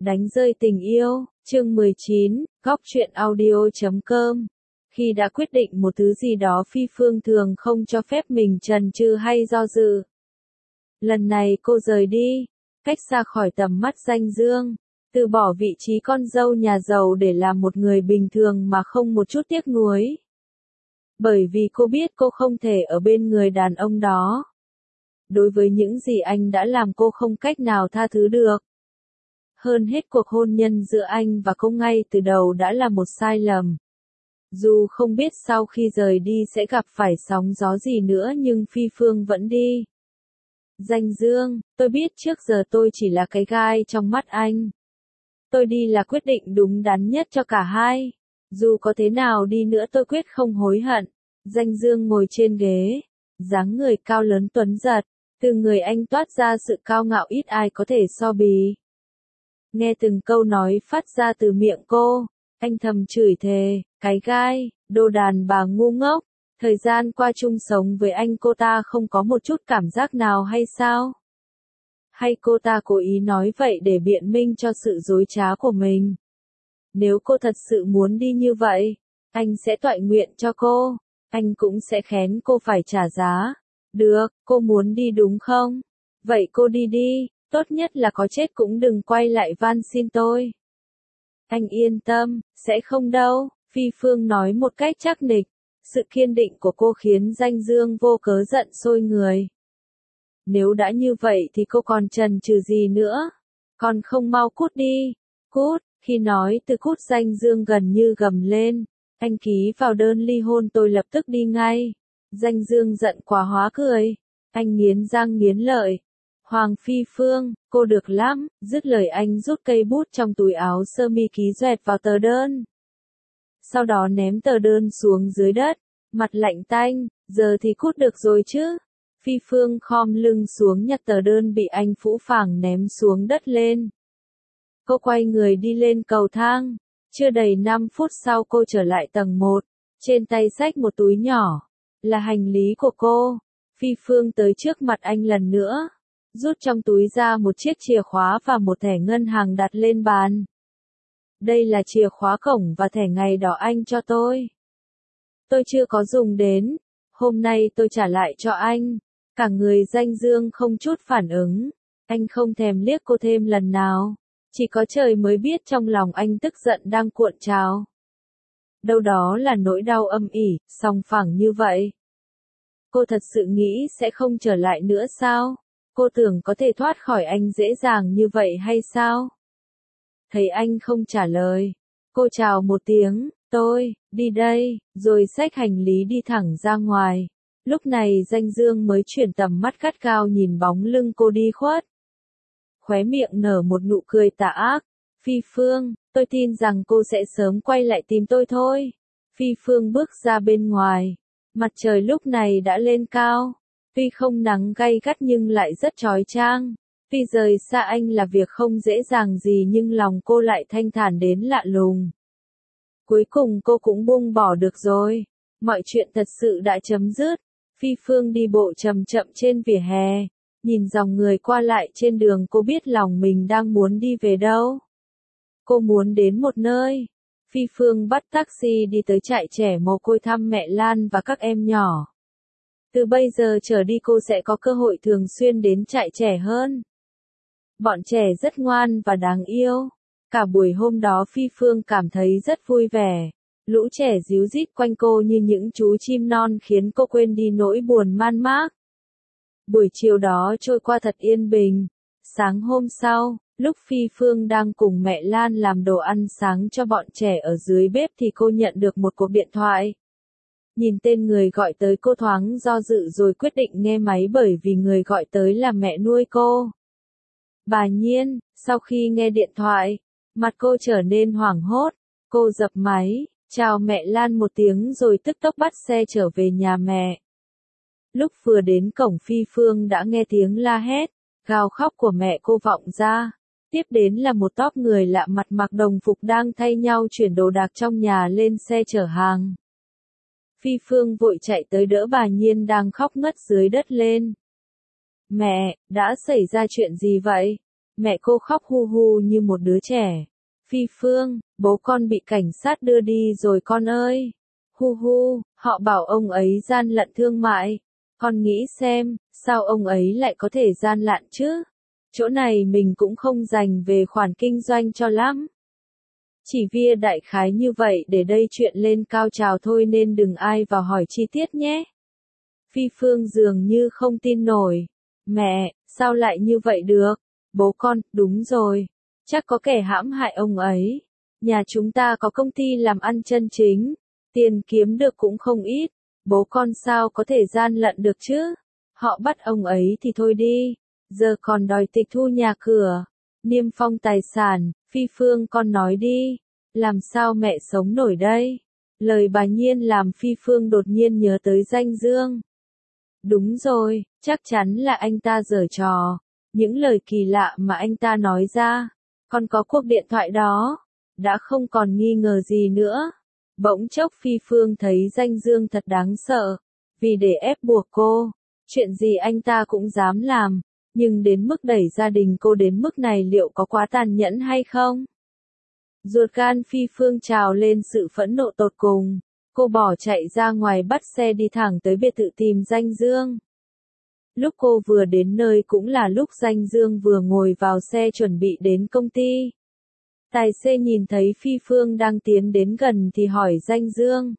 Đánh rơi tình yêu, chương 19, góc truyện audio.com. Khi đã quyết định một thứ gì đó Phi Phương thường không cho phép mình chần chừ hay do dự. Lần này cô rời đi, cách xa khỏi tầm mắt Danh Dương, từ bỏ vị trí con dâu nhà giàu để làm một người bình thường mà không một chút tiếc nuối. Bởi vì cô biết cô không thể ở bên người đàn ông đó. Đối với những gì anh đã làm cô không cách nào tha thứ được. Hơn hết cuộc hôn nhân giữa anh và cô ngay từ đầu đã là một sai lầm. Dù không biết sau khi rời đi sẽ gặp phải sóng gió gì nữa nhưng Phi Phương vẫn đi. Danh Dương, tôi biết trước giờ tôi chỉ là cái gai trong mắt anh. Tôi đi là quyết định đúng đắn nhất cho cả hai. Dù có thế nào đi nữa tôi quyết không hối hận. Danh Dương ngồi trên ghế, dáng người cao lớn tuấn giật, từ người anh toát ra sự cao ngạo ít ai có thể so bì. Nghe từng câu nói phát ra từ miệng cô, anh thầm chửi thề, cái gai, đồ đàn bà ngu ngốc, thời gian qua chung sống với anh cô ta không có một chút cảm giác nào hay sao? Hay cô ta cố ý nói vậy để biện minh cho sự dối trá của mình? Nếu cô thật sự muốn đi như vậy, anh sẽ toại nguyện cho cô, anh cũng sẽ khén cô phải trả giá. Được, cô muốn đi đúng không? Vậy cô đi đi. Tốt nhất là có chết cũng đừng quay lại van xin tôi. Anh yên tâm, sẽ không đâu, Phi Phương nói một cách chắc nịch. Sự kiên định của cô khiến Danh Dương vô cớ giận sôi người. Nếu đã như vậy thì cô còn chần chừ gì nữa? Còn không mau cút đi. Cút, khi nói từ cút Danh Dương gần như gầm lên. Anh ký vào đơn ly hôn tôi lập tức đi ngay. Danh Dương giận quá hóa cười. Anh nghiến răng nghiến lợi. Hoàng Phi Phương, cô được lắm, dứt lời anh rút cây bút trong túi áo sơ mi ký doẹt vào tờ đơn. Sau đó ném tờ đơn xuống dưới đất, mặt lạnh tanh, giờ thì cút được rồi chứ. Phi Phương khom lưng xuống nhặt tờ đơn bị anh phũ phàng ném xuống đất lên. Cô quay người đi lên cầu thang, chưa đầy 5 phút sau cô trở lại tầng 1, trên tay xách một túi nhỏ, là hành lý của cô. Phi Phương tới trước mặt anh lần nữa. Rút trong túi ra một chiếc chìa khóa và một thẻ ngân hàng đặt lên bàn. Đây là chìa khóa cổng và thẻ ngày đỏ anh cho tôi. Tôi chưa có dùng đến, hôm nay tôi trả lại cho anh. Cả người Danh Dương không chút phản ứng, anh không thèm liếc cô thêm lần nào. Chỉ có trời mới biết trong lòng anh tức giận đang cuộn trào. Đâu đó là nỗi đau âm ỉ, sòng phẳng như vậy. Cô thật sự nghĩ sẽ không trở lại nữa sao? Cô tưởng có thể thoát khỏi anh dễ dàng như vậy hay sao? Thấy anh không trả lời, cô chào một tiếng, tôi, đi đây, rồi xách hành lý đi thẳng ra ngoài. Lúc này Danh Dương mới chuyển tầm mắt gắt gao nhìn bóng lưng cô đi khuất. Khóe miệng nở một nụ cười tà ác. Phi Phương, tôi tin rằng cô sẽ sớm quay lại tìm tôi thôi. Phi Phương bước ra bên ngoài. Mặt trời lúc này đã lên cao. Tuy không nắng gay gắt nhưng lại rất chói chang. Tuy rời xa anh là việc không dễ dàng gì nhưng lòng cô lại thanh thản đến lạ lùng. Cuối cùng cô cũng buông bỏ được rồi. Mọi chuyện thật sự đã chấm dứt. Phi Phương đi bộ chậm chậm trên vỉa hè. Nhìn dòng người qua lại trên đường cô biết lòng mình đang muốn đi về đâu. Cô muốn đến một nơi. Phi Phương bắt taxi đi tới trại trẻ mồ côi thăm mẹ Lan và các em nhỏ. Từ bây giờ trở đi cô sẽ có cơ hội thường xuyên đến trại trẻ hơn. Bọn trẻ rất ngoan và đáng yêu. Cả buổi hôm đó Phi Phương cảm thấy rất vui vẻ. Lũ trẻ ríu rít quanh cô như những chú chim non khiến cô quên đi nỗi buồn man mác. Buổi chiều đó trôi qua thật yên bình. Sáng hôm sau, lúc Phi Phương đang cùng mẹ Lan làm đồ ăn sáng cho bọn trẻ ở dưới bếp thì cô nhận được một cuộc điện thoại. Nhìn tên người gọi tới cô thoáng do dự rồi quyết định nghe máy bởi vì người gọi tới là mẹ nuôi cô. Bà Nhiên, sau khi nghe điện thoại, mặt cô trở nên hoảng hốt, cô dập máy, chào mẹ Lan một tiếng rồi tức tốc bắt xe trở về nhà mẹ. Lúc vừa đến cổng Phi Phương đã nghe tiếng la hét, gào khóc của mẹ cô vọng ra. Tiếp đến là một tốp người lạ mặt mặc đồng phục đang thay nhau chuyển đồ đạc trong nhà lên xe chở hàng. Phi Phương vội chạy tới đỡ bà Nhiên đang khóc ngất dưới đất lên. Mẹ, đã xảy ra chuyện gì vậy? Mẹ cô khóc hu hu như một đứa trẻ. Phi Phương, bố con bị cảnh sát đưa đi rồi con ơi. Hu hu, họ bảo ông ấy gian lận thương mại. Con nghĩ xem, sao ông ấy lại có thể gian lận chứ? Chỗ này mình cũng không dành về khoản kinh doanh cho lắm. Chỉ via đại khái như vậy để đây chuyện lên cao trào thôi nên đừng ai vào hỏi chi tiết nhé. Phi Phương dường như không tin nổi. Mẹ, sao lại như vậy được? Bố con, đúng rồi. Chắc có kẻ hãm hại ông ấy. Nhà chúng ta có công ty làm ăn chân chính. Tiền kiếm được cũng không ít. Bố con sao có thể gian lận được chứ? Họ bắt ông ấy thì thôi đi. Giờ còn đòi tịch thu nhà cửa. Niêm phong tài sản. Phi Phương con nói đi. Làm sao mẹ sống nổi đây? Lời bà Nhiên làm Phi Phương đột nhiên nhớ tới Danh Dương. Đúng rồi, chắc chắn là anh ta giở trò. Những lời kỳ lạ mà anh ta nói ra. Còn có cuộc điện thoại đó. Đã không còn nghi ngờ gì nữa. Bỗng chốc Phi Phương thấy Danh Dương thật đáng sợ. Vì để ép buộc cô. Chuyện gì anh ta cũng dám làm. Nhưng đến mức đẩy gia đình cô đến mức này liệu có quá tàn nhẫn hay không? Ruột gan Phi Phương trào lên sự phẫn nộ tột cùng. Cô bỏ chạy ra ngoài bắt xe đi thẳng tới biệt thự tìm Danh Dương. Lúc cô vừa đến nơi cũng là lúc Danh Dương vừa ngồi vào xe chuẩn bị đến công ty. Tài xế nhìn thấy Phi Phương đang tiến đến gần thì hỏi Danh Dương.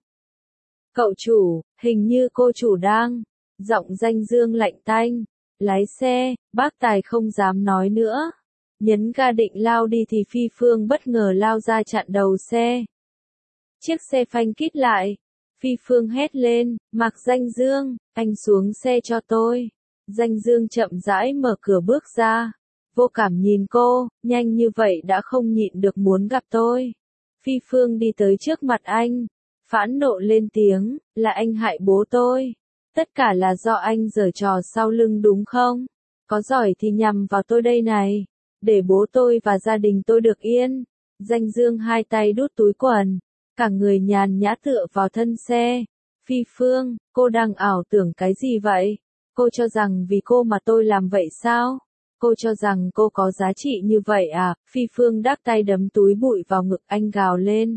Cậu chủ, hình như cô chủ đang. Giọng Danh Dương lạnh tanh. Lái xe, bác Tài không dám nói nữa. Nhấn ga định lao đi thì Phi Phương bất ngờ lao ra chặn đầu xe. Chiếc xe phanh kít lại. Phi Phương hét lên, Mạc Danh Dương, anh xuống xe cho tôi. Danh Dương chậm rãi mở cửa bước ra. Vô cảm nhìn cô, nhanh như vậy đã không nhịn được muốn gặp tôi. Phi Phương đi tới trước mặt anh. Phẫn nộ lên tiếng, là anh hại bố tôi. Tất cả là do anh giở trò sau lưng đúng không? Có giỏi thì nhằm vào tôi đây này. Để bố tôi và gia đình tôi được yên. Danh Dương hai tay đút túi quần. Cả người nhàn nhã tựa vào thân xe. Phi Phương, cô đang ảo tưởng cái gì vậy? Cô cho rằng vì cô mà tôi làm vậy sao? Cô cho rằng cô có giá trị như vậy à? Phi Phương đắc tay đấm túi bụi vào ngực anh gào lên.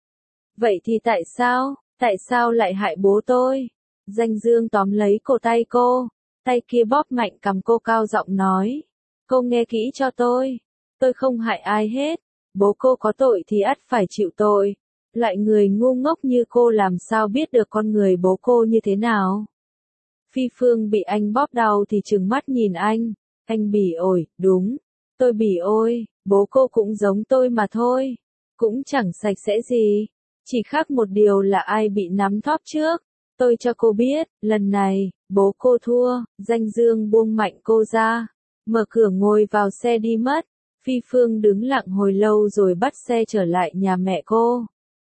Vậy thì tại sao? Tại sao lại hại bố tôi? Danh Dương tóm lấy cổ tay cô. Tay kia bóp mạnh cằm cô cao giọng nói. Cô nghe kỹ cho tôi. Tôi không hại ai hết. Bố cô có tội thì ắt phải chịu tội. Loại người ngu ngốc như cô làm sao biết được con người bố cô như thế nào? Phi Phương bị anh bóp đau thì trừng mắt nhìn anh. Anh bỉ ổi, đúng. Tôi bỉ ôi, bố cô cũng giống tôi mà thôi. Cũng chẳng sạch sẽ gì. Chỉ khác một điều là ai bị nắm thóp trước. Tôi cho cô biết, lần này, bố cô thua. Danh Dương buông mạnh cô ra. Mở cửa ngồi vào xe đi mất. Phi Phương đứng lặng hồi lâu rồi bắt xe trở lại nhà mẹ cô.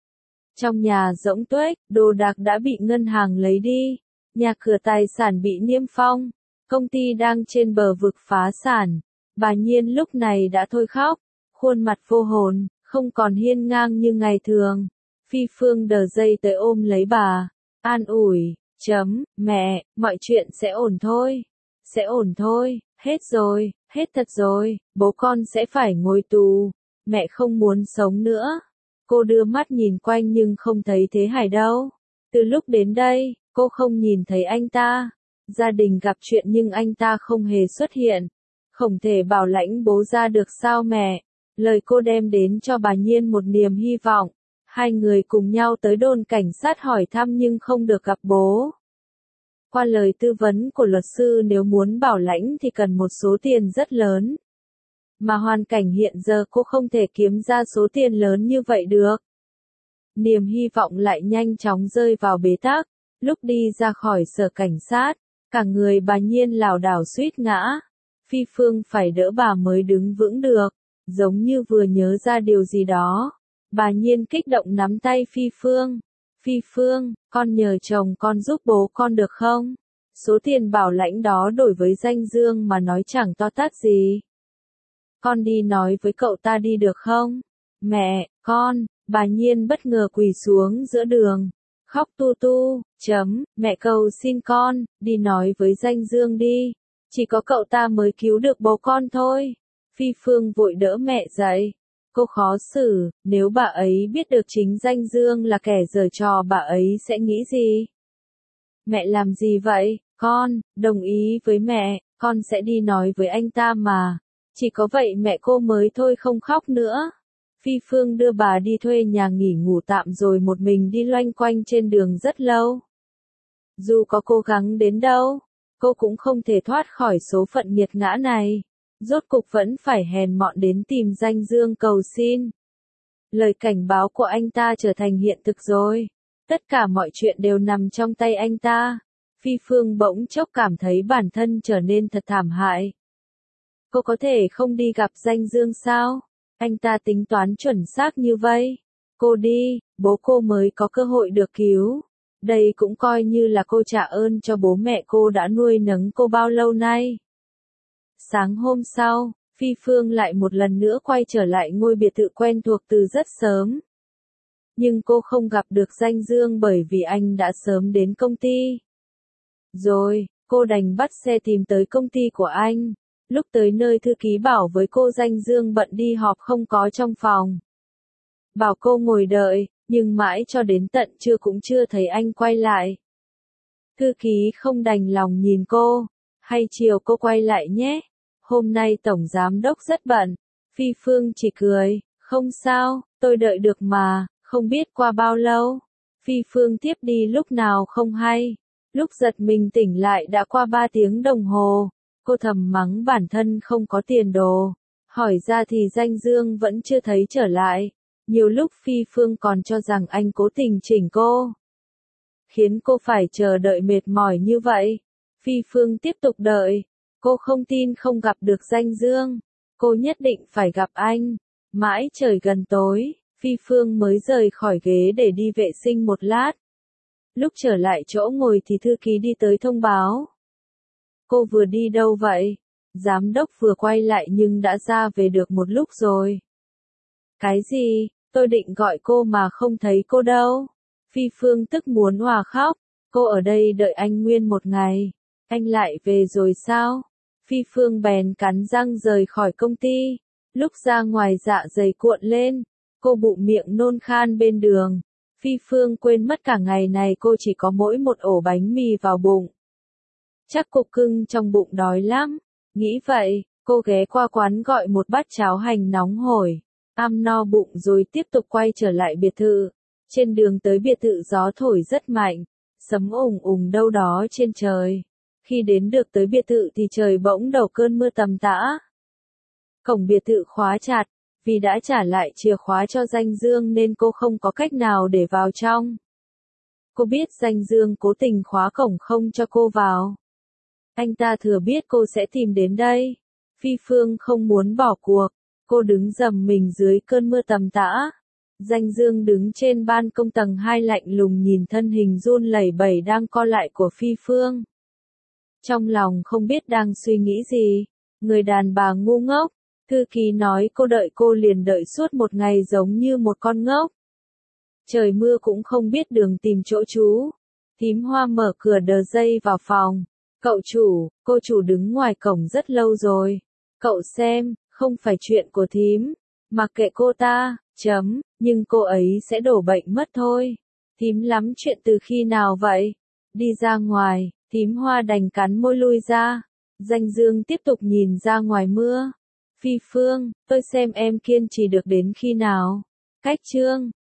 Trong nhà rỗng tuếch, đồ đạc đã bị ngân hàng lấy đi. Nhà cửa tài sản bị niêm phong. Công ty đang trên bờ vực phá sản. Bà Nhiên lúc này đã thôi khóc. Khuôn mặt vô hồn, không còn hiên ngang như ngày thường. Phi Phương đờ dây tới ôm lấy bà. An ủi, mẹ, mọi chuyện sẽ ổn thôi. Sẽ ổn thôi, hết rồi, hết thật rồi, bố con sẽ phải ngồi tù. Mẹ không muốn sống nữa. Cô đưa mắt nhìn quanh nhưng không thấy Thế Hải đâu. Từ lúc đến đây, cô không nhìn thấy anh ta. Gia đình gặp chuyện nhưng anh ta không hề xuất hiện. Không thể bảo lãnh bố ra được sao mẹ. Lời cô đem đến cho bà Nhiên một niềm hy vọng. Hai người cùng nhau tới đồn cảnh sát hỏi thăm nhưng không được gặp bố. Qua lời tư vấn của luật sư nếu muốn bảo lãnh thì cần một số tiền rất lớn. Mà hoàn cảnh hiện giờ cô không thể kiếm ra số tiền lớn như vậy được. Niềm hy vọng lại nhanh chóng rơi vào bế tắc. Lúc đi ra khỏi sở cảnh sát, cả người bà Nhiên lảo đảo suýt ngã. Phi Phương phải đỡ bà mới đứng vững được, giống như vừa nhớ ra điều gì đó. Bà Nhiên kích động nắm tay Phi Phương. Phi Phương, con nhờ chồng con giúp bố con được không? Số tiền bảo lãnh đó đổi với Danh Dương mà nói chẳng to tát gì. Con đi nói với cậu ta đi được không? Mẹ, con, bà Nhiên bất ngờ quỳ xuống giữa đường. Khóc tu tu, mẹ cầu xin con, đi nói với Danh Dương đi. Chỉ có cậu ta mới cứu được bố con thôi. Phi Phương vội đỡ mẹ dậy. Cô khó xử, nếu bà ấy biết được chính Danh Dương là kẻ giở trò bà ấy sẽ nghĩ gì? Mẹ làm gì vậy? Con, đồng ý với mẹ, con sẽ đi nói với anh ta mà. Chỉ có vậy mẹ cô mới thôi không khóc nữa. Phi Phương đưa bà đi thuê nhà nghỉ ngủ tạm rồi một mình đi loanh quanh trên đường rất lâu. Dù có cố gắng đến đâu, cô cũng không thể thoát khỏi số phận nghiệt ngã này. Rốt cục vẫn phải hèn mọn đến tìm Danh Dương cầu xin. Lời cảnh báo của anh ta trở thành hiện thực rồi. Tất cả mọi chuyện đều nằm trong tay anh ta. Phi Phương bỗng chốc cảm thấy bản thân trở nên thật thảm hại. Cô có thể không đi gặp Danh Dương sao? Anh ta tính toán chuẩn xác như vậy. Cô đi, bố cô mới có cơ hội được cứu. Đây cũng coi như là cô trả ơn cho bố mẹ cô đã nuôi nấng cô bao lâu nay. Sáng hôm sau, Phi Phương lại một lần nữa quay trở lại ngôi biệt thự quen thuộc từ rất sớm. Nhưng cô không gặp được Danh Dương bởi vì anh đã sớm đến công ty. Rồi, cô đành bắt xe tìm tới công ty của anh. Lúc tới nơi thư ký bảo với cô Danh Dương bận đi họp không có trong phòng. Bảo cô ngồi đợi, nhưng mãi cho đến tận trưa cũng chưa thấy anh quay lại. Thư ký không đành lòng nhìn cô. Hay chiều cô quay lại nhé. Hôm nay tổng giám đốc rất bận. Phi Phương chỉ cười, không sao, tôi đợi được mà, không biết qua bao lâu. Phi Phương tiếp đi lúc nào không hay. Lúc giật mình tỉnh lại đã qua 3 tiếng đồng hồ. Cô thầm mắng bản thân không có tiền đồ. Hỏi ra thì Danh Dương vẫn chưa thấy trở lại. Nhiều lúc Phi Phương còn cho rằng anh cố tình chỉnh cô. Khiến cô phải chờ đợi mệt mỏi như vậy. Phi Phương tiếp tục đợi. Cô không tin không gặp được Danh Dương. Cô nhất định phải gặp anh. Mãi trời gần tối, Phi Phương mới rời khỏi ghế để đi vệ sinh một lát. Lúc trở lại chỗ ngồi thì thư ký đi tới thông báo. Cô vừa đi đâu vậy? Giám đốc vừa quay lại nhưng đã ra về được một lúc rồi. Cái gì? Tôi định gọi cô mà không thấy cô đâu. Phi Phương tức muốn òa khóc. Cô ở đây đợi anh nguyên một ngày. Anh lại về rồi sao? Phi Phương bèn cắn răng rời khỏi công ty. Lúc ra ngoài dạ dày cuộn lên. Cô bụng miệng nôn khan bên đường. Phi Phương quên mất cả ngày này cô chỉ có mỗi một ổ bánh mì vào bụng. Chắc cục cưng trong bụng đói lắm. Nghĩ vậy, cô ghé qua quán gọi một bát cháo hành nóng hổi. Ăn no bụng rồi tiếp tục quay trở lại biệt thự. Trên đường tới biệt thự gió thổi rất mạnh. Sấm ùng ùng đâu đó trên trời. Khi đến được tới biệt thự thì trời bỗng đổ cơn mưa tầm tã. Cổng biệt thự khóa chặt. Vì đã trả lại chìa khóa cho Danh Dương nên cô không có cách nào để vào trong. Cô biết Danh Dương cố tình khóa cổng không cho cô vào. Anh ta thừa biết cô sẽ tìm đến đây. Phi Phương không muốn bỏ cuộc. Cô đứng dầm mình dưới cơn mưa tầm tã. Danh Dương đứng trên ban công tầng 2 lạnh lùng nhìn thân hình run lẩy bẩy đang co lại của Phi Phương. Trong lòng không biết đang suy nghĩ gì. Người đàn bà ngu ngốc. Thư ký nói cô đợi cô liền đợi suốt một ngày giống như một con ngốc. Trời mưa cũng không biết đường tìm chỗ trú. Thím Hoa mở cửa đờ dây vào phòng. Cậu chủ, cô chủ đứng ngoài cổng rất lâu rồi. Cậu xem, không phải chuyện của thím. Mặc kệ cô ta, nhưng cô ấy sẽ đổ bệnh mất thôi. Thím lắm chuyện từ khi nào vậy? Đi ra ngoài, thím Hoa đành cắn môi lui ra. Danh Dương tiếp tục nhìn ra ngoài mưa. Phi Phương, tôi xem em kiên trì được đến khi nào. Cách chương